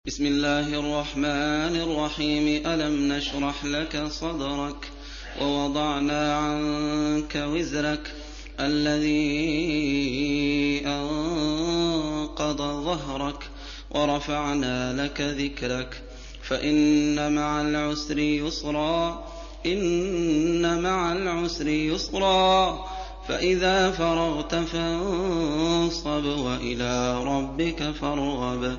بسم الله الرحمن الرحيم ألم نشرح لك صدرك ووضعنا عنك وزرك الذي أنقض ظهرك ورفعنا لك ذكرك فإن مع العسر يسرا إن مع العسر يسرا فإذا فرغت فانصب وإلى ربك فارغب